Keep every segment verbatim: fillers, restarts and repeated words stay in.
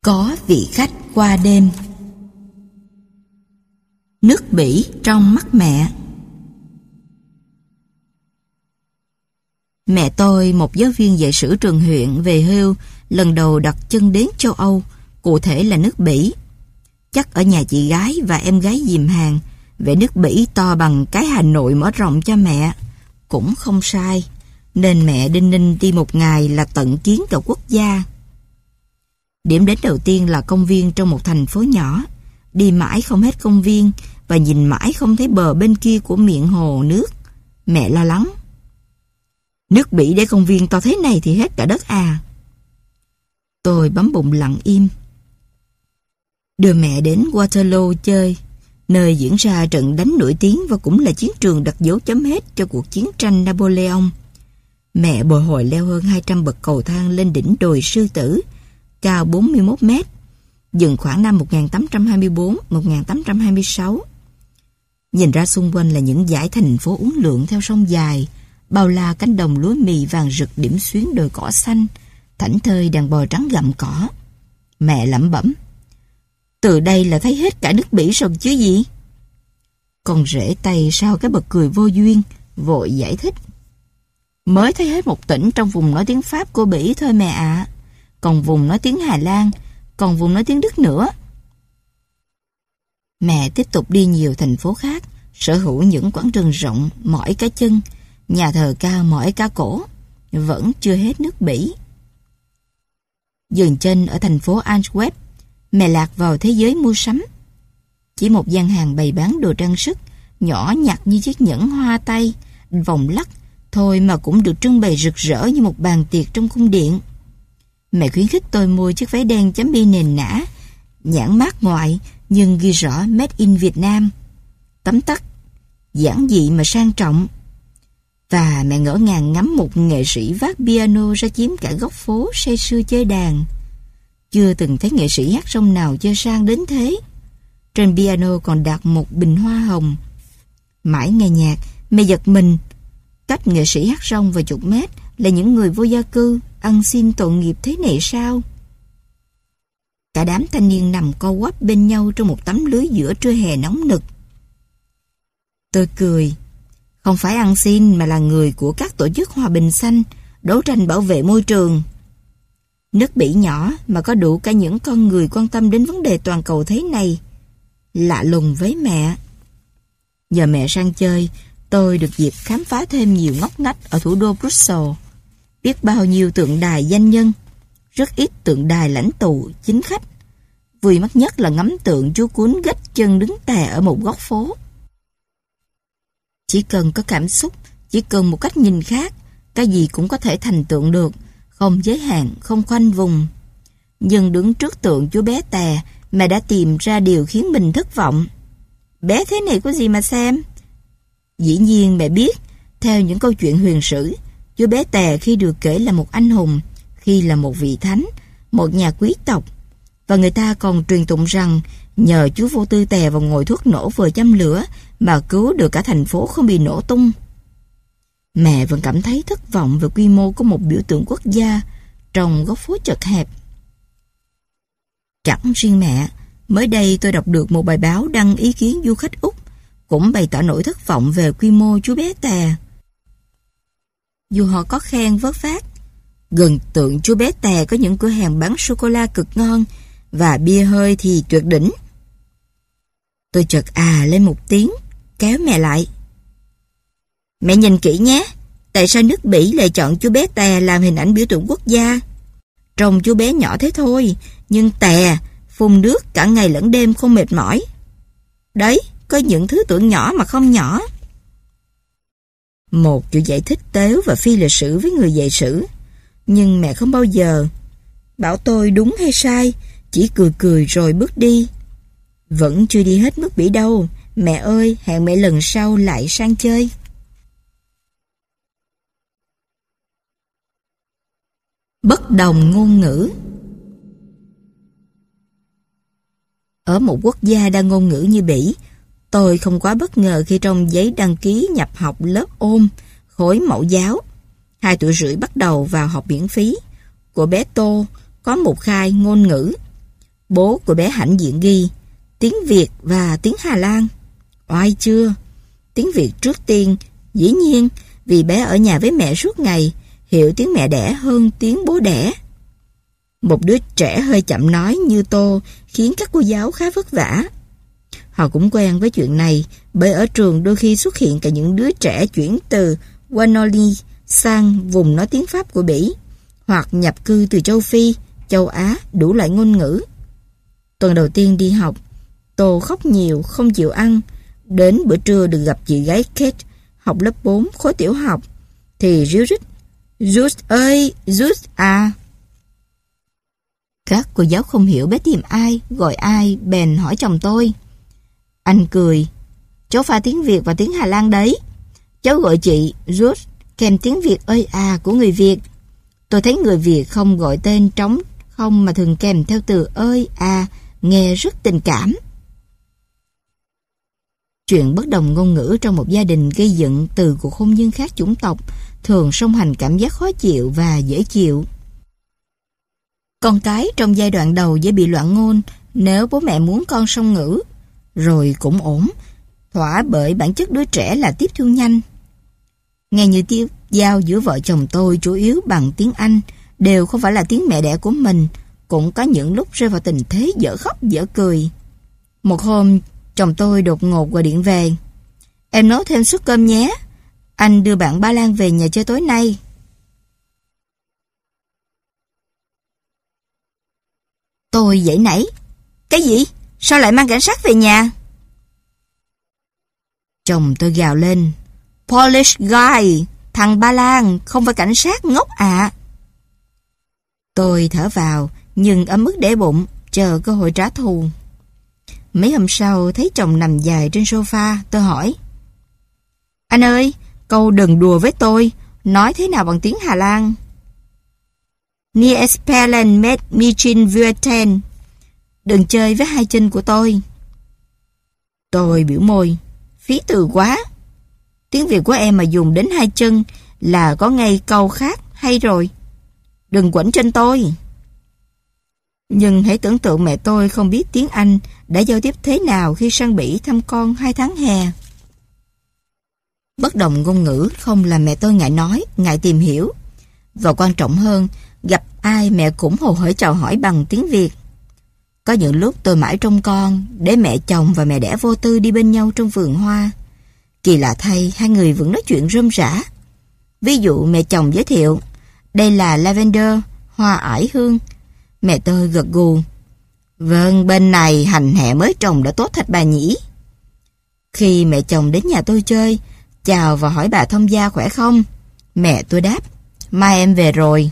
Có vị khách qua đêm. Nước Bỉ trong mắt mẹ. Mẹ tôi, một giáo viên dạy sử trường huyện về hưu, lần đầu đặt chân đến châu Âu, cụ thể là nước Bỉ. Chắc ở nhà chị gái và em gái dìm hàng, vẻ nước Bỉ to bằng cái Hà Nội mở rộng cho mẹ. Cũng không sai, nên mẹ đinh ninh đi một ngày là tận kiến cả quốc gia. Điểm đến đầu tiên là công viên trong một thành phố nhỏ. Đi mãi không hết công viên và nhìn mãi không thấy bờ bên kia của miệng hồ nước. Mẹ lo lắng. Nước Bỉ để công viên to thế này thì hết cả đất à. Tôi bấm bụng lặng im. Đưa mẹ đến Waterloo chơi, nơi diễn ra trận đánh nổi tiếng và cũng là chiến trường đặt dấu chấm hết cho cuộc chiến tranh Napoleon. Mẹ bồi hồi leo hơn hai trăm bậc cầu thang lên đỉnh đồi Sư Tử, cao bốn mươi mốt mét, dừng khoảng năm một nghìn tám trăm hai mươi tư đến một nghìn tám trăm hai mươi sáu. Nhìn ra xung quanh là những dãy thành phố uốn lượn theo sông dài, bao la cánh đồng lúa mì vàng rực điểm xuyến đồi cỏ xanh, thảnh thơi đàn bò trắng gặm cỏ. Mẹ lẩm bẩm. Từ đây là thấy hết cả nước Bỉ rồi chứ gì? Con rể tay sau cái bật cười vô duyên, vội giải thích. Mới thấy hết một tỉnh trong vùng nói tiếng Pháp của Bỉ thôi mẹ ạ. À. Còn vùng nói tiếng Hà Lan, còn vùng nói tiếng Đức nữa. Mẹ tiếp tục đi nhiều thành phố khác, sở hữu những quảng trường rộng mỏi cả chân, nhà thờ cao mỏi cả cổ. Vẫn chưa hết nước Bỉ. Dừng chân ở thành phố Antwerp, mẹ lạc vào thế giới mua sắm. Chỉ một gian hàng bày bán đồ trang sức, nhỏ nhặt như chiếc nhẫn hoa tay, vòng lắc, thôi mà cũng được trưng bày rực rỡ như một bàn tiệc trong cung điện. Mẹ khuyến khích tôi mua chiếc váy đen chấm bi nền nã, nhãn mác ngoại nhưng ghi rõ Made in Việt Nam. Tấm tắc, giản dị mà sang trọng. Và mẹ ngỡ ngàng ngắm một nghệ sĩ vác piano ra chiếm cả góc phố say sưa chơi đàn. Chưa từng thấy nghệ sĩ hát sông nào chơi sang đến thế. Trên piano còn đặt một bình hoa hồng. Mãi nghe nhạc, mẹ giật mình. Cách nghệ sĩ hát sông vài chục mét là những người vô gia cư, ăn xin tội nghiệp thế này sao? Cả đám thanh niên nằm co quắp bên nhau trong một tấm lưới giữa trưa hè nóng nực. Tôi cười. Không phải ăn xin mà là người của các tổ chức hòa bình xanh, đấu tranh bảo vệ môi trường. Nước Bỉ nhỏ mà có đủ cả những con người quan tâm đến vấn đề toàn cầu thế này. Lạ lùng với mẹ. Giờ mẹ sang chơi, tôi được dịp khám phá thêm nhiều ngóc ngách ở thủ đô Brussels. Biết bao nhiêu tượng đài danh nhân, rất ít tượng đài lãnh tụ, chính khách. Vui mắt nhất là ngắm tượng chú Cún gách chân đứng tè ở một góc phố. Chỉ cần có cảm xúc, chỉ cần một cách nhìn khác, cái gì cũng có thể thành tượng được, không giới hạn, không khoanh vùng. Nhưng đứng trước tượng chú bé tè, mẹ đã tìm ra điều khiến mình thất vọng. Bé thế này có gì mà xem? Dĩ nhiên mẹ biết, theo những câu chuyện huyền sử, chú bé tè khi được kể là một anh hùng, khi là một vị thánh, một nhà quý tộc. Và người ta còn truyền tụng rằng nhờ chú vô tư tè vào ngồi thuốc nổ vừa châm lửa mà cứu được cả thành phố không bị nổ tung. Mẹ vẫn cảm thấy thất vọng về quy mô của một biểu tượng quốc gia trong góc phố chật hẹp. Chẳng riêng mẹ, mới đây tôi đọc được một bài báo đăng ý kiến du khách Úc cũng bày tỏ nỗi thất vọng về quy mô chú bé tè. Dù họ có khen vớt vát, gần tượng chú bé tè có những cửa hàng bán sô-cô-la cực ngon và bia hơi thì tuyệt đỉnh. Tôi chợt à lên một tiếng, kéo mẹ lại. Mẹ nhìn kỹ nhé, tại sao nước Bỉ lại chọn chú bé tè làm hình ảnh biểu tượng quốc gia? Trông chú bé nhỏ thế thôi, nhưng tè phun nước cả ngày lẫn đêm không mệt mỏi. Đấy, có những thứ tưởng nhỏ mà không nhỏ. Một kiểu giải thích tếu và phi lịch sử với người dạy sử. Nhưng mẹ không bao giờ bảo tôi đúng hay sai, chỉ cười cười rồi bước đi. Vẫn chưa đi hết nước Bỉ đâu. Mẹ ơi, hẹn mẹ lần sau lại sang chơi. Bất đồng ngôn ngữ. Ở một quốc gia đa ngôn ngữ như Bỉ, tôi không quá bất ngờ khi trong giấy đăng ký nhập học lớp ôn, khối mẫu giáo, hai tuổi rưỡi bắt đầu vào học miễn phí, của bé Tô có một khai ngôn ngữ. Bố của bé hãnh diện ghi tiếng Việt và tiếng Hà Lan. Oai chưa? Tiếng Việt trước tiên, dĩ nhiên, vì bé ở nhà với mẹ suốt ngày, hiểu tiếng mẹ đẻ hơn tiếng bố đẻ. Một đứa trẻ hơi chậm nói như Tô khiến các cô giáo khá vất vả. Họ cũng quen với chuyện này, bởi ở trường đôi khi xuất hiện cả những đứa trẻ chuyển từ Wallonie sang vùng nói tiếng Pháp của Bỉ, hoặc nhập cư từ châu Phi, châu Á, đủ loại ngôn ngữ. Tuần đầu tiên đi học, Tô khóc nhiều, không chịu ăn. Đến bữa trưa được gặp chị gái Kate, học lớp bốn, khối tiểu học, thì ríu rít: Just ơi, Just à. Các cô giáo không hiểu bé tìm ai, gọi ai, bèn hỏi chồng tôi. Anh cười: Cháu pha tiếng Việt và tiếng Hà Lan đấy. Cháu gọi chị Just kèm tiếng Việt ơi à của người Việt. Tôi thấy người Việt không gọi tên trống không mà thường kèm theo từ ơi à, nghe rất tình cảm. Chuyện bất đồng ngôn ngữ trong một gia đình gây dựng từ cuộc hôn nhân khác chủng tộc thường song hành cảm giác khó chịu và dễ chịu. Con cái trong giai đoạn đầu dễ bị loạn ngôn nếu bố mẹ muốn con song ngữ, rồi cũng ổn, thỏa bởi bản chất đứa trẻ là tiếp thu nhanh. Nghe như tiếp giao giữa vợ chồng tôi chủ yếu bằng tiếng Anh, đều không phải là tiếng mẹ đẻ của mình, cũng có những lúc rơi vào tình thế dở khóc dở cười. Một hôm, chồng tôi đột ngột gọi điện về. Em nấu thêm suất cơm nhé, anh đưa bạn Ba Lan về nhà chơi tối nay. Tôi giãy nảy. Cái gì? Sao lại mang cảnh sát về nhà? Chồng tôi gào lên. Polish guy, thằng Ba Lan, không phải cảnh sát ngốc ạ. À. Tôi thở vào, nhưng ấm ức để bụng, chờ cơ hội trả thù. Mấy hôm sau, thấy chồng nằm dài trên sofa, tôi hỏi. Anh ơi, câu đừng đùa với tôi, nói thế nào bằng tiếng Hà Lan? Nie spelen met michin vueten. Đừng chơi với hai chân của tôi. Tôi biểu môi. Phí từ quá. Tiếng Việt của em mà dùng đến hai chân là có ngay câu khác hay rồi. Đừng quẩn trên tôi. Nhưng hãy tưởng tượng mẹ tôi không biết tiếng Anh đã giao tiếp thế nào khi sang Bỉ thăm con hai tháng hè. Bất đồng ngôn ngữ không làm mẹ tôi ngại nói, ngại tìm hiểu. Và quan trọng hơn, gặp ai mẹ cũng hồ hởi chào hỏi bằng tiếng Việt. Có những lúc tôi mãi trông con để mẹ chồng và mẹ đẻ vô tư đi bên nhau trong vườn hoa. Kỳ lạ thay, hai người vẫn nói chuyện rôm rả. Ví dụ mẹ chồng giới thiệu, đây là lavender, hoa ải hương. Mẹ tôi gật gù. Vâng, bên này hành hè mới trồng đã tốt thật bà nhỉ. Khi mẹ chồng đến nhà tôi chơi, chào và hỏi bà thông gia khỏe không? Mẹ tôi đáp, mai em về rồi.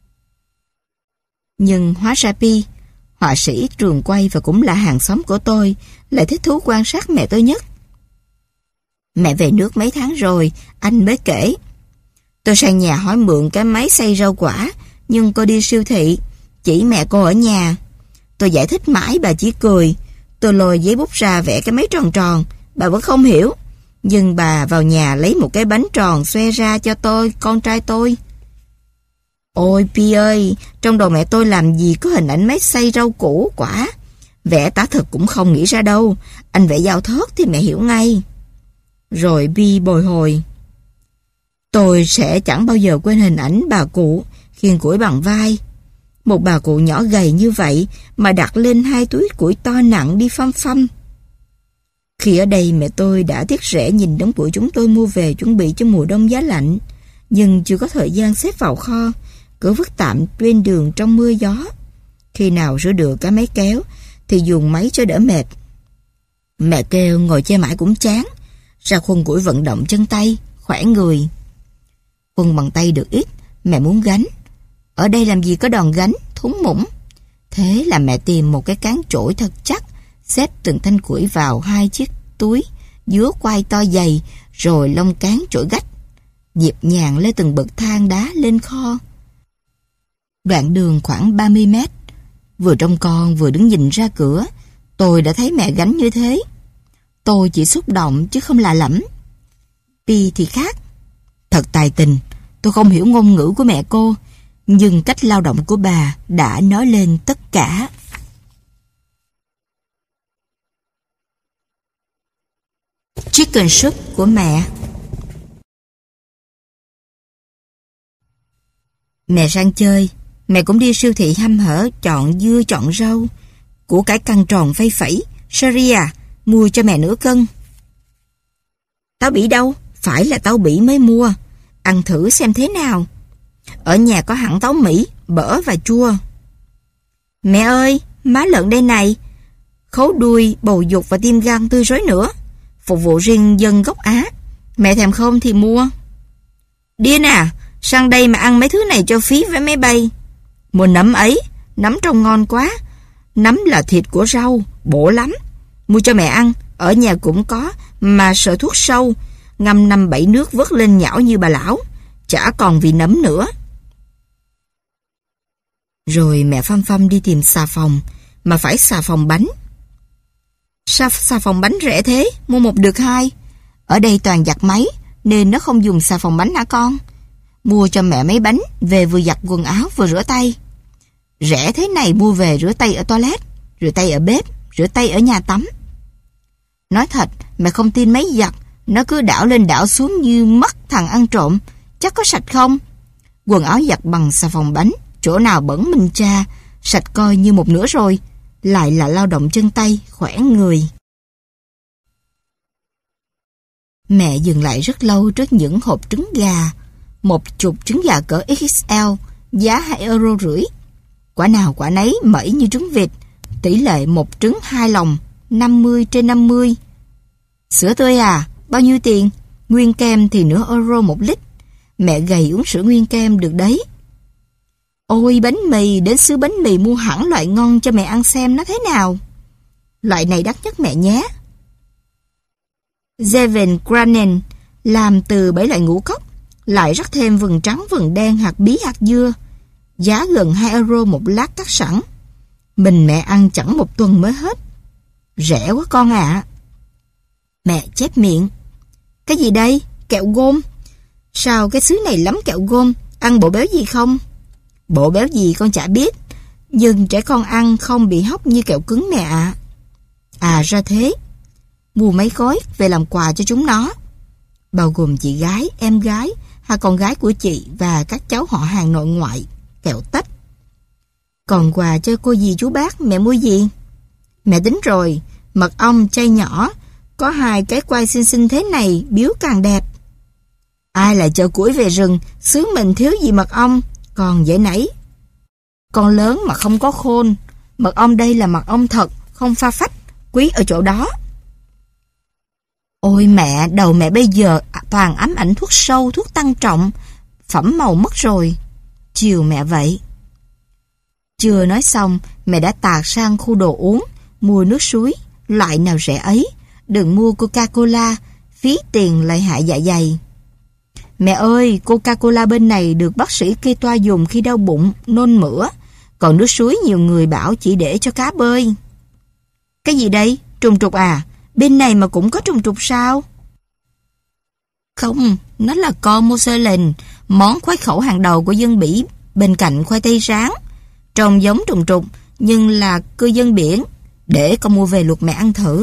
Nhưng hóa ra Pi, họa sĩ trường quay và cũng là hàng xóm của tôi, lại thích thú quan sát mẹ tôi nhất. Mẹ về nước mấy tháng rồi, anh mới kể. Tôi sang nhà hỏi mượn cái máy xay rau quả, nhưng cô đi siêu thị, chỉ mẹ cô ở nhà. Tôi giải thích mãi bà chỉ cười. Tôi lôi giấy bút ra vẽ cái máy tròn tròn, bà vẫn không hiểu. Nhưng bà vào nhà lấy một cái bánh tròn xoe ra cho tôi, con trai tôi. Ôi Pi ơi, trong đầu mẹ tôi làm gì có hình ảnh máy xay rau củ quả. Vẽ tả thực cũng không nghĩ ra đâu. Anh vẽ dao thớt thì mẹ hiểu ngay. Rồi Pi bồi hồi. Tôi sẽ chẳng bao giờ quên hình ảnh bà cụ khiêng củi bằng vai. Một bà cụ nhỏ gầy như vậy mà đặt lên hai túi củi to nặng đi phăm phăm. Khi ở đây mẹ tôi đã tiếc rẻ nhìn đống củi chúng tôi mua về chuẩn bị cho mùa đông giá lạnh, nhưng chưa có thời gian xếp vào kho, cứ vứt tạm bên đường trong mưa gió. Khi nào rửa được cái máy kéo thì dùng máy cho đỡ mệt. Mẹ kêu ngồi chơi mãi cũng chán, ra khuân củi vận động chân tay, khỏe người. Khuân bằng tay được ít, mẹ muốn gánh. Ở đây làm gì có đòn gánh, thúng mũng. Thế là mẹ tìm một cái cán chổi thật chắc, xếp từng thanh củi vào hai chiếc túi, dứa quai to dày, rồi lông cán chổi gách, nhịp nhàng lên từng bậc thang đá lên kho. Đoạn đường khoảng ba mươi mét, vừa trông con vừa đứng nhìn ra cửa, tôi đã thấy mẹ gánh như thế. Tôi chỉ xúc động chứ không lạ lẫm. Pi thì khác. Thật tài tình, tôi không hiểu ngôn ngữ của mẹ cô, nhưng cách lao động của bà đã nói lên tất cả. chicken soup của mẹ. Mẹ sang chơi, mẹ cũng đi siêu thị hăm hở chọn dưa chọn rau. Củ cải căng tròn phay phẩy. Sherry à, mua cho mẹ nửa cân. Táo bỉ đâu? Phải là táo bỉ mới mua. Ăn thử xem thế nào. Ở nhà có hẳn táo Mỹ, bở và chua. Mẹ ơi, má lợn đây này. Khấu đuôi, bầu dục và tim gan tươi rói nữa. Phục vụ riêng dân gốc Á. Mẹ thèm không thì mua. Điên à, sang đây mà ăn mấy thứ này cho phí vé máy bay. Mua nấm ấy, nấm trông ngon quá. Nấm là thịt của rau, bổ lắm. Mua cho mẹ ăn, ở nhà cũng có, mà sợ thuốc sâu. Ngâm năm bảy nước vớt lên nhão như bà lão. Chả còn vị nấm nữa. Rồi mẹ phăm phăm đi tìm xà phòng, mà phải xà phòng bánh. Sao xà phòng bánh rẻ thế, mua một được hai. Ở đây toàn giặt máy, nên nó không dùng xà phòng bánh hả con? Mua cho mẹ mấy bánh, về vừa giặt quần áo vừa rửa tay. Rẻ thế này mua về rửa tay ở toilet, rửa tay ở bếp, rửa tay ở nhà tắm. Nói thật, mẹ không tin mấy giặt, nó cứ đảo lên đảo xuống như mất thằng ăn trộm. Chắc có sạch không? Quần áo giặt bằng xà phòng bánh, chỗ nào bẩn mình cha, sạch coi như một nửa rồi. Lại là lao động chân tay, khỏe người. Mẹ dừng lại rất lâu trước những hộp trứng gà. Một chục trứng gà cỡ ích ét lờ, giá hai euro rưỡi. Quả nào quả nấy mẩy như trứng vịt, tỷ lệ một trứng hai lòng, năm mươi trên năm mươi. Sữa tươi à, bao nhiêu tiền? Nguyên kem thì nửa euro một lít. Mẹ gầy uống sữa nguyên kem được đấy. Ôi bánh mì, đến xứ bánh mì mua hẳn loại ngon cho mẹ ăn xem nó thế nào. Loại này đắt nhất mẹ nhé. Zeven Granen làm từ bảy loại ngũ cốc, lại rắc thêm vừng trắng, vừng đen, hạt bí, hạt dưa. Giá gần hai euro một lát cắt sẵn. Mình mẹ ăn chẳng một tuần mới hết. Rẻ quá con ạ. À. Mẹ chép miệng. Cái gì đây? Kẹo gôm. Sao cái xứ này lắm kẹo gôm? Ăn bộ béo gì không? Bộ béo gì con chả biết. Nhưng trẻ con ăn không bị hóc như kẹo cứng mẹ ạ. À. à ra thế. Mua mấy gói về làm quà cho chúng nó. Bao gồm chị gái, em gái, hai con gái của chị và các cháu họ hàng nội ngoại. Kẹo tách. Còn quà cho cô dì chú bác mẹ mua gì? Mẹ tính rồi. Mật ong chai nhỏ. Có hai cái quai xinh xinh thế này, biếu càng đẹp. Ai lại chợ củi về rừng, xứ mình thiếu gì mật ong, còn dễ nảy. Con lớn mà không có khôn. Mật ong đây là mật ong thật, không pha phách, quý ở chỗ đó. Ôi mẹ, đầu mẹ bây giờ toàn ám ảnh thuốc sâu, thuốc tăng trọng, phẩm màu mất rồi. Chiều mẹ vậy. Chưa nói xong, mẹ đã tạt sang khu đồ uống, mua nước suối, loại nào rẻ ấy. Đừng mua Coca-Cola, phí tiền lại hại dạ dày. Mẹ ơi, Coca-Cola bên này được bác sĩ kê toa dùng khi đau bụng, nôn mửa. Còn nước suối nhiều người bảo chỉ để cho cá bơi. Cái gì đây? Trùng trục à? Bên này mà cũng có trùng trục sao? Không, nó là con mozzarella, món khoái khẩu hàng đầu của dân Bỉ, bên cạnh khoai tây rán. Trông giống trùng trục, nhưng là cư dân biển. Để con mua về luộc mẹ ăn thử.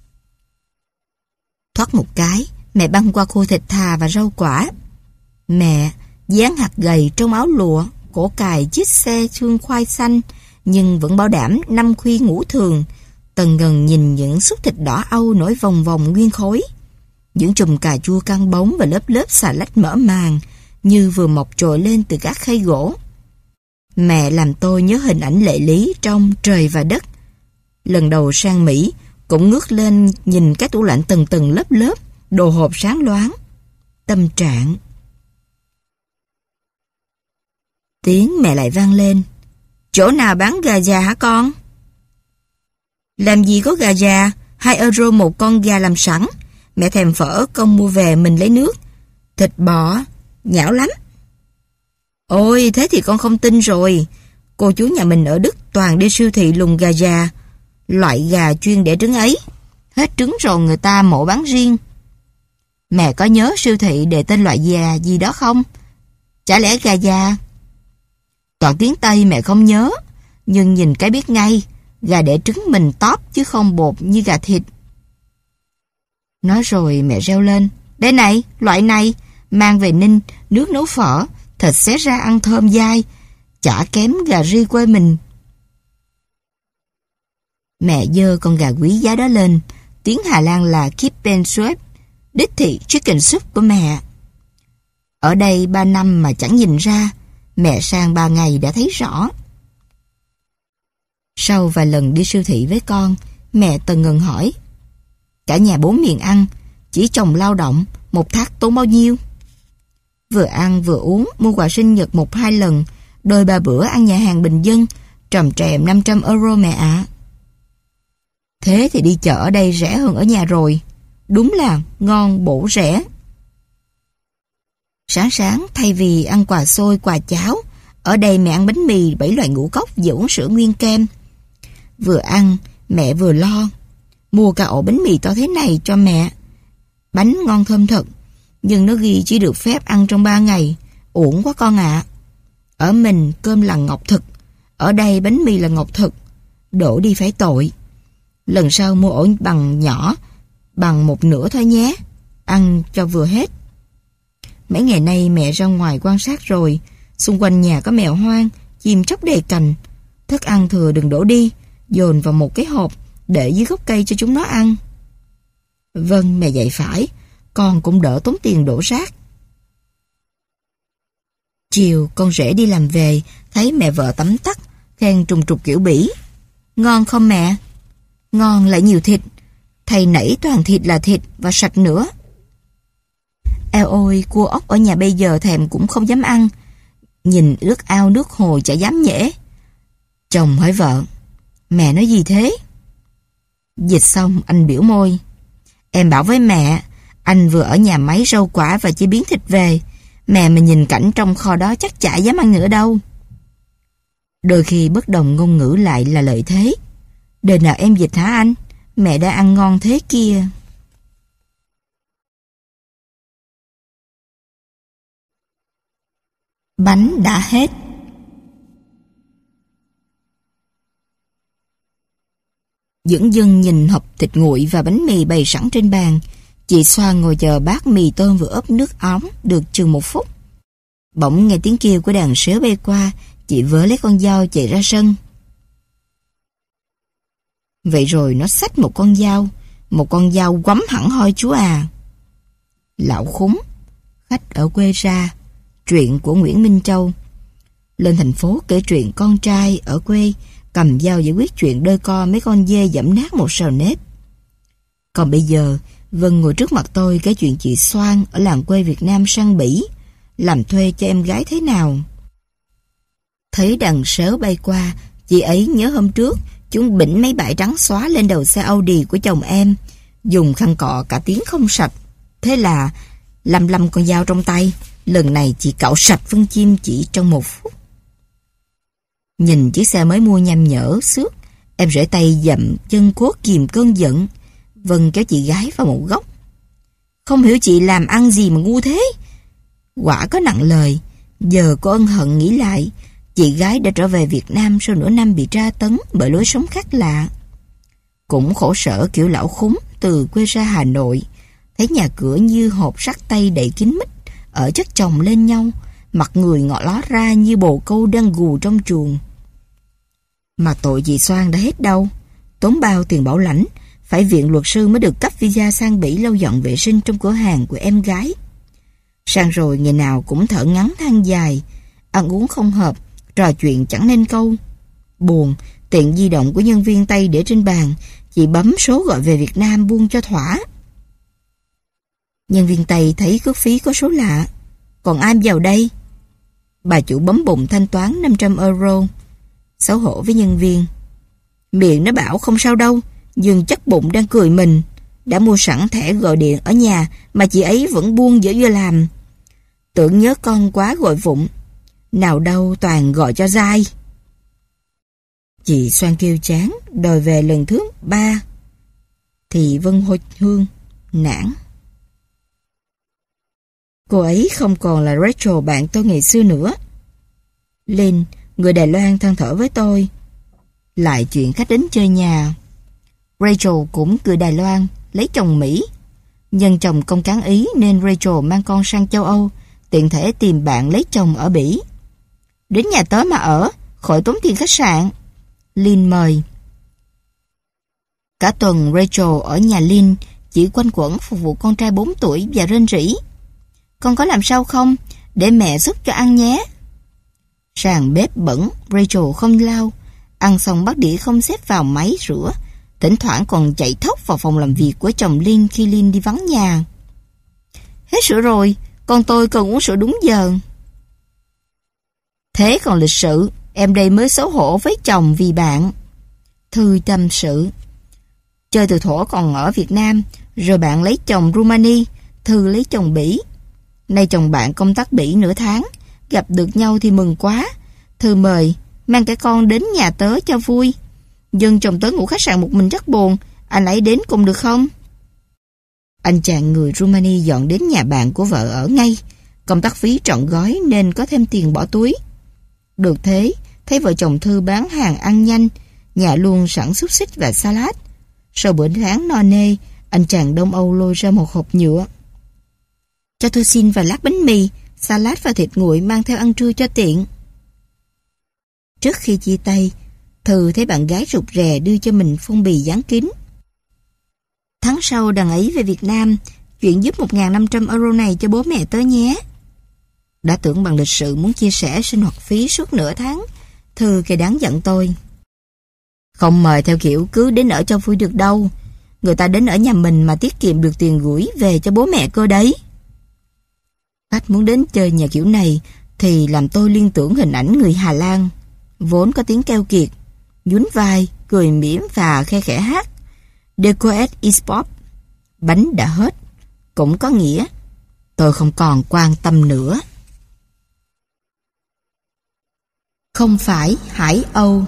Thoát một cái, mẹ băng qua khô thịt thà và rau quả. Mẹ, dáng hạt gầy trong áo lụa, cổ cài chiếc xe xương khoai xanh, nhưng vẫn bảo đảm năm khuya ngủ thường. Tần Ngần nhìn những xúc thịt đỏ âu nổi vòng vòng nguyên khối. Những chùm cà chua căng bóng và lớp lớp xà lách mỡ màng, như vừa mọc trồi lên từ các khay gỗ. Mẹ làm tôi nhớ hình ảnh Lệ Lý trong Trời và Đất. Lần đầu sang Mỹ, cũng ngước lên nhìn cái tủ lạnh từng từng lớp lớp, đồ hộp sáng loáng. Tâm trạng. Tiếng mẹ lại vang lên. Chỗ nào bán gà già hả con? Làm gì có gà già, hai euro một con gà làm sẵn. Mẹ thèm phở, con mua về mình lấy nước. Thịt bò, nhão lắm. Ôi, thế thì con không tin rồi. Cô chú nhà mình ở Đức toàn đi siêu thị lùng gà già. Loại gà chuyên để trứng ấy. Hết trứng rồi người ta mổ bán riêng. Mẹ có nhớ siêu thị để tên loại gà gì đó không? Chả lẽ gà già? Toàn tiếng Tây mẹ không nhớ, nhưng nhìn cái biết ngay. Gà để trứng mình tóp chứ không bột như gà thịt. Nói rồi mẹ reo lên. Đây này, loại này, mang về ninh, nước nấu phở, thịt xé ra ăn thơm dai, chả kém gà ri quê mình. Mẹ giơ con gà quý giá đó lên, tiếng Hà Lan là Kippensuep, đích thị chicken soup của mẹ. Ở đây ba năm mà chẳng nhìn ra, mẹ sang ba ngày đã thấy rõ. Sau vài lần đi siêu thị với con, mẹ từng ngừng hỏi. Cả nhà bốn miệng ăn, chỉ chồng lao động, một thác tốn bao nhiêu? Vừa ăn vừa uống, mua quà sinh nhật một hai lần, đôi ba bữa ăn nhà hàng bình dân, trầm trèm năm trăm euro mẹ ạ. Thế thì đi chợ ở đây rẻ hơn ở nhà rồi. Đúng là ngon bổ rẻ. Sáng sáng thay vì ăn quà xôi, quà cháo, ở đây mẹ ăn bánh mì bảy loại ngũ cốc và uống sữa nguyên kem. Vừa ăn, mẹ vừa lo. Mua cả ổ bánh mì to thế này cho mẹ. Bánh ngon thơm thật, nhưng nó ghi chỉ được phép ăn trong ba ngày. Uổng quá con ạ. Ở mình cơm là ngọc thực, ở đây bánh mì là ngọc thực. Đổ đi phải tội. Lần sau mua ổ bằng nhỏ, bằng một nửa thôi nhé. Ăn cho vừa hết. Mấy ngày nay mẹ ra ngoài quan sát rồi, xung quanh nhà có mèo hoang, chim chóc đầy cành. Thức ăn thừa đừng đổ đi, dồn vào một cái hộp, để dưới gốc cây cho chúng nó ăn. Vâng, mẹ dạy phải, con cũng đỡ tốn tiền đổ rác. Chiều con rể đi làm về, thấy mẹ vợ tắm tắt, khen trùng trục kiểu Bỉ. Ngon không mẹ? Ngon lại nhiều thịt, thầy nãy toàn thịt là thịt và sạch nữa. Eo ôi, cua ốc ở nhà bây giờ thèm cũng không dám ăn. Nhìn nước ao nước hồ chả dám nhễ. Chồng hỏi vợ, mẹ nói gì thế? Dịch xong anh biểu môi. Em bảo với mẹ, anh vừa ở nhà máy rau quả và chế biến thịt về. Mẹ mà nhìn cảnh trong kho đó chắc chả dám ăn nữa đâu. Đôi khi bất đồng ngôn ngữ lại là lợi thế. Đời nào em dịch hả anh? Mẹ đã ăn ngon thế kia. Bánh đã hết. Dửng dưng nhìn hộp thịt nguội và bánh mì bày sẵn trên bàn. Chị Xoan ngồi chờ bát mì tôm vừa ướp nước óng được chừng một phút. Bỗng nghe tiếng kêu của đàn sếu bay qua. Chị vớ lấy con dao chạy ra sân. Vậy rồi nó xách một con dao. Một con dao quắm hẳn hoi chú à. Lão Khúng, khách ở quê ra. Truyện của Nguyễn Minh Châu. Lên thành phố kể chuyện con trai ở quê cầm dao giải quyết chuyện đôi co mấy con dê dẫm nát một sào nếp. Còn bây giờ Vân ngồi trước mặt tôi kể chuyện chị Xoan ở làng quê Việt Nam sang Bỉ làm thuê cho em gái thế nào. Thấy đàn sếu bay qua, chị ấy nhớ hôm trước chúng bỉnh mấy bãi trắng xóa lên đầu xe Audi của chồng em, dùng khăn cọ cả tiếng không sạch. Thế là lăm lăm con dao trong tay. Lần này chị cạo sạch phân chim chỉ trong một phút. Nhìn chiếc xe mới mua nham nhở xước, em rễ tay dậm chân cốt kìm cơn giận. Vân kéo chị gái vào một góc. Không hiểu chị làm ăn gì mà ngu thế. Quả có nặng lời. Giờ cô ân hận nghĩ lại, chị gái đã trở về Việt Nam sau nửa năm bị tra tấn bởi lối sống khác lạ. Cũng khổ sở kiểu lão Khúng từ quê ra Hà Nội, thấy nhà cửa như hộp sắt tay đậy kín mít, ở chất chồng lên nhau, mặt người ngọ ló ra như bồ câu đang gù trong chuồng. Mà tội chị Xoan đã hết đâu. Tốn bao tiền bảo lãnh, phải viện luật sư mới được cấp visa sang Bỉ lau dọn vệ sinh trong cửa hàng của em gái. Sang rồi ngày nào cũng thở ngắn than dài, ăn uống không hợp, trò chuyện chẳng nên câu. Buồn, tiện di động của nhân viên Tây để trên bàn, chị bấm số gọi về Việt Nam buông cho thỏa. Nhân viên Tây thấy cước phí có số lạ. Còn ai vào đây? Bà chủ bấm bụng thanh toán năm trăm euro. Xấu hổ với nhân viên. Miệng nó bảo không sao đâu, nhưng chắc bụng đang cười mình. Đã mua sẵn thẻ gọi điện ở nhà mà chị ấy vẫn buông dở dưa làm. Tưởng nhớ con quá gọi vụng. Nào đâu toàn gọi cho dai. Chị Xoan kêu chán, đòi về lần thứ ba. Thì Vân hôi hương, nản. Cô ấy không còn là Rachel bạn tôi ngày xưa nữa. Linh, người Đài Loan than thở với tôi. Lại chuyện khách đến chơi nhà. Rachel cũng người Đài Loan, lấy chồng Mỹ. Nhân chồng công cán Ý nên Rachel mang con sang châu Âu, tiện thể tìm bạn lấy chồng ở Bỉ. Đến nhà tớ mà ở, khỏi tốn tiền khách sạn. Lynn mời. Cả tuần Rachel ở nhà Lynn chỉ quanh quẩn phục vụ con trai bốn tuổi và rên rỉ. Con có làm sao không? Để mẹ giúp cho ăn nhé. Sàn bếp bẩn, Rachel không lau. Ăn xong bắt đĩa không xếp vào máy rửa. Thỉnh thoảng còn chạy thốc vào phòng làm việc của chồng Lynn khi Lynn đi vắng nhà. Hết sữa rồi, con tôi cần uống sữa đúng giờ. Thế còn lịch sự, em đây mới xấu hổ với chồng vì bạn. Thư tâm sự. Chơi từ thuở còn ở Việt Nam, rồi bạn lấy chồng Rumani, Thư lấy chồng Bỉ. Nay chồng bạn công tác Bỉ nửa tháng, gặp được nhau thì mừng quá. Thư mời, mang cả con đến nhà tớ cho vui. Nhưng chồng tớ ngủ khách sạn một mình rất buồn, anh ấy đến cùng được không? Anh chàng người Rumani dọn đến nhà bạn của vợ ở ngay. Công tác phí trọn gói nên có thêm tiền bỏ túi. Được thế, thấy vợ chồng Thư bán hàng ăn nhanh, nhà luôn sẵn xúc xích và salad. Sau bữa tháng no nê, anh chàng Đông Âu lôi ra một hộp nhựa. Cho tôi xin vài lát bánh mì, salad và thịt nguội mang theo ăn trưa cho tiện. Trước khi chia tay, Thư thấy bạn gái rụt rè đưa cho mình phong bì dán kín. Tháng sau đằng ấy về Việt Nam, chuyển giúp một nghìn năm trăm euro này cho bố mẹ tớ nhé. Đã tưởng bằng lịch sự muốn chia sẻ sinh hoạt phí suốt nửa tháng, Thư kể đáng giận tôi. Không mời theo kiểu cứ đến ở cho vui được đâu. Người ta đến ở nhà mình mà tiết kiệm được tiền gửi về cho bố mẹ cơ đấy. Khách muốn đến chơi nhà kiểu này thì làm tôi liên tưởng hình ảnh người Hà Lan, vốn có tiếng keo kiệt, nhún vai, cười mỉm và khe khẽ hát Decoet is pop. Bánh đã hết, cũng có nghĩa tôi không còn quan tâm nữa. Không phải Hải Âu.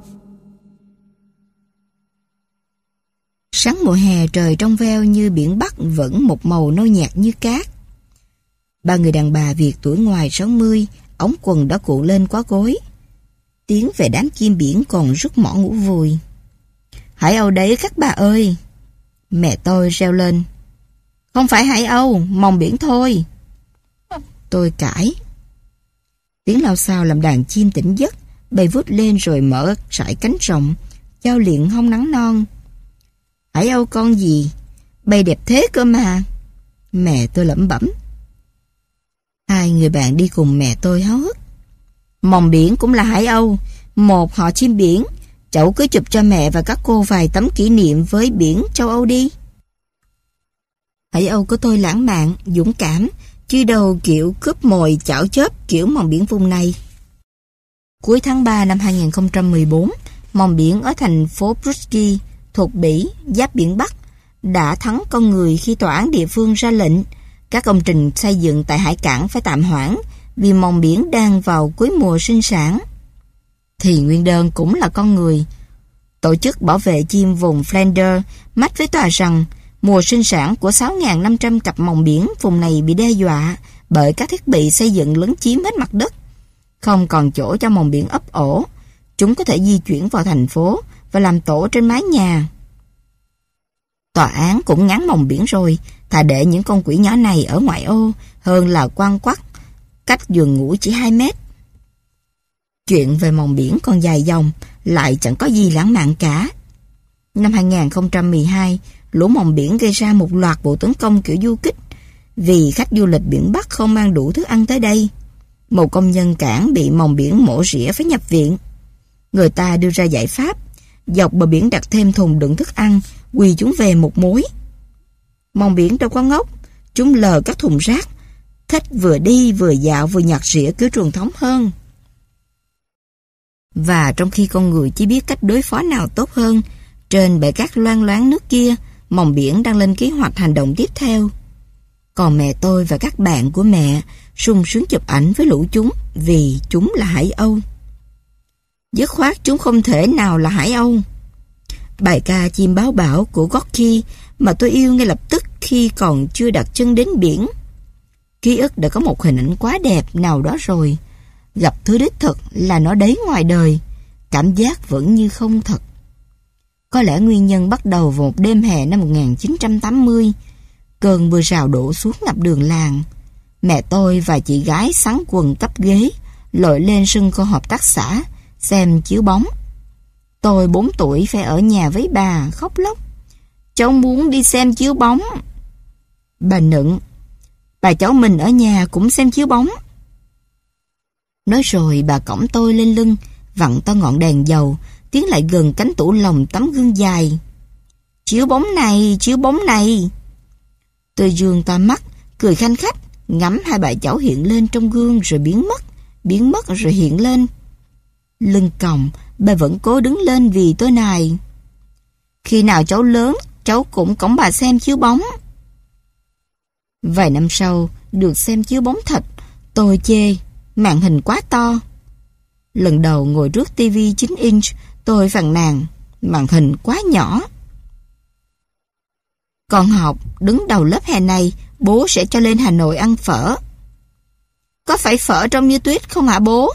Sáng mùa hè trời trong veo như biển Bắc vẫn một màu nâu nhạt như cát. Ba người đàn bà Việt tuổi ngoài sáu mươi, ống quần đã cuộn lên quá gối. Tiếng về đám chim biển còn rút mỏ ngủ vùi. Hải Âu đấy các bà ơi. Mẹ tôi reo lên. Không phải Hải Âu, mòng biển thôi. Tôi cãi. Tiếng lao xao làm đàn chim tỉnh giấc, bay vút lên rồi mở sải cánh rộng, chao liệng hông nắng non. Hải Âu con gì? Bay đẹp thế cơ mà. Mẹ tôi lẩm bẩm. Hai người bạn đi cùng mẹ tôi háo hức. Mòng biển cũng là Hải Âu, một họ chim biển. Cháu cứ chụp cho mẹ và các cô vài tấm kỷ niệm với biển châu Âu đi. Hải Âu của tôi lãng mạn, dũng cảm, chứ đâu kiểu cướp mồi chảo chớp kiểu mòng biển vùng này. Cuối tháng ba năm hai nghìn không trăm mười bốn, mòng biển ở thành phố Brusky thuộc Bỉ, giáp biển Bắc, đã thắng con người khi tòa án địa phương ra lệnh các công trình xây dựng tại hải cảng phải tạm hoãn vì mòng biển đang vào cuối mùa sinh sản. Thì nguyên đơn cũng là con người. Tổ chức bảo vệ chim vùng Flanders mách với tòa rằng mùa sinh sản của sáu nghìn năm trăm cặp mòng biển vùng này bị đe dọa bởi các thiết bị xây dựng lấn chiếm hết mặt đất. Không còn chỗ cho mòng biển ấp ổ, chúng có thể di chuyển vào thành phố và làm tổ trên mái nhà. Tòa án cũng ngán mòng biển rồi, thà để những con quỷ nhỏ này ở ngoại ô hơn là quăng quắt cách giường ngủ chỉ hai mét. Chuyện về mòng biển còn dài dòng, lại chẳng có gì lãng mạn cả. Năm hai nghìn không trăm mười hai, lũ mòng biển gây ra một loạt vụ tấn công kiểu du kích vì khách du lịch biển Bắc không mang đủ thức ăn tới đây. Một công nhân cảng bị mòng biển mổ rỉa phải nhập viện. Người ta đưa ra giải pháp, dọc bờ biển đặt thêm thùng đựng thức ăn, quỳ chúng về một mối. Mòng biển đâu có ngốc, chúng lờ các thùng rác, thích vừa đi vừa dạo vừa nhặt rỉa kiểu truyền thống hơn. Và trong khi con người chỉ biết cách đối phó nào tốt hơn, trên bãi cát loang loáng nước kia, mòng biển đang lên kế hoạch hành động tiếp theo. Còn mẹ tôi và các bạn của mẹ sung sướng chụp ảnh với lũ chúng vì chúng là Hải Âu. Dứt khoát chúng không thể nào là Hải Âu. Bài ca Chim Báo Bão của Gorky mà tôi yêu ngay lập tức khi còn chưa đặt chân đến biển. Ký ức đã có một hình ảnh quá đẹp nào đó rồi. Gặp thứ đích thực là nó đấy ngoài đời, cảm giác vẫn như không thật. Có lẽ nguyên nhân bắt đầu vào một đêm hè năm một nghìn chín trăm tám mươi. Cơn mưa rào đổ xuống ngập đường làng. Mẹ tôi và chị gái sắn quần tấp ghế, lội lên sân của hợp tác xã, xem chiếu bóng. Tôi bốn tuổi phải ở nhà với bà, khóc lóc. Cháu muốn đi xem chiếu bóng. Bà nựng. Bà cháu mình ở nhà cũng xem chiếu bóng. Nói rồi bà cõng tôi lên lưng, vặn to ngọn đèn dầu, tiến lại gần cánh tủ lồng tấm gương dài. Chiếu bóng này, chiếu bóng này. Tôi dương to mắt, cười khanh khách, ngắm hai bà cháu hiện lên trong gương rồi biến mất, biến mất rồi hiện lên. Lưng còng, bà vẫn cố đứng lên vì tôi nài. Khi nào cháu lớn, cháu cũng cõng bà xem chiếu bóng. Vài năm sau, được xem chiếu bóng thật, tôi chê, màn hình quá to. Lần đầu ngồi trước tivi chín inch, tôi phàn nàn, màn hình quá nhỏ. Con học, đứng đầu lớp hè này, bố sẽ cho lên Hà Nội ăn phở. Có phải phở trong như tuyết không hả bố?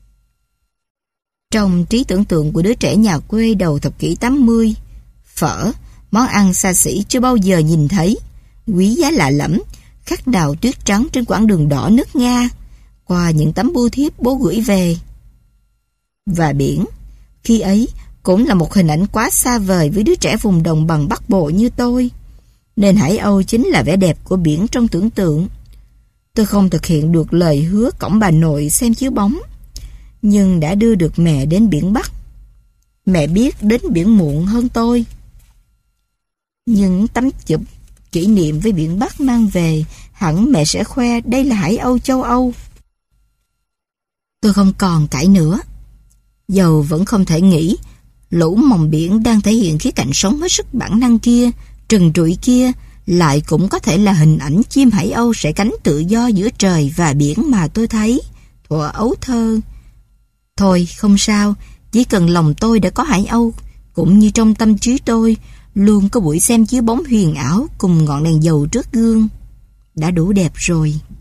Trong trí tưởng tượng của đứa trẻ nhà quê đầu thập kỷ tám mươi, phở, món ăn xa xỉ chưa bao giờ nhìn thấy, quý giá lạ lẫm, khắc đào tuyết trắng trên quãng đường đỏ nước Nga, qua những tấm bưu thiếp bố gửi về. Và biển, khi ấy, cũng là một hình ảnh quá xa vời với đứa trẻ vùng đồng bằng Bắc Bộ như tôi. Nên Hải Âu chính là vẻ đẹp của biển trong tưởng tượng. Tôi không thực hiện được lời hứa cõng bà nội xem chiếu bóng, nhưng đã đưa được mẹ đến biển Bắc. Mẹ biết đến biển muộn hơn tôi. Những tấm chụp kỷ niệm với biển Bắc mang về, hẳn mẹ sẽ khoe đây là Hải Âu châu Âu. Tôi không còn cãi nữa. Dầu vẫn không thể nghĩ lũ mòng biển đang thể hiện khía cạnh sống hết sức bản năng kia, trần trụi kia, lại cũng có thể là hình ảnh chim Hải Âu sẽ cánh tự do giữa trời và biển mà tôi thấy thuở ấu thơ. Thôi không sao, chỉ cần lòng tôi đã có Hải Âu, cũng như trong tâm trí tôi luôn có buổi xem chiếu bóng huyền ảo cùng ngọn đèn dầu trước gương, đã đủ đẹp rồi.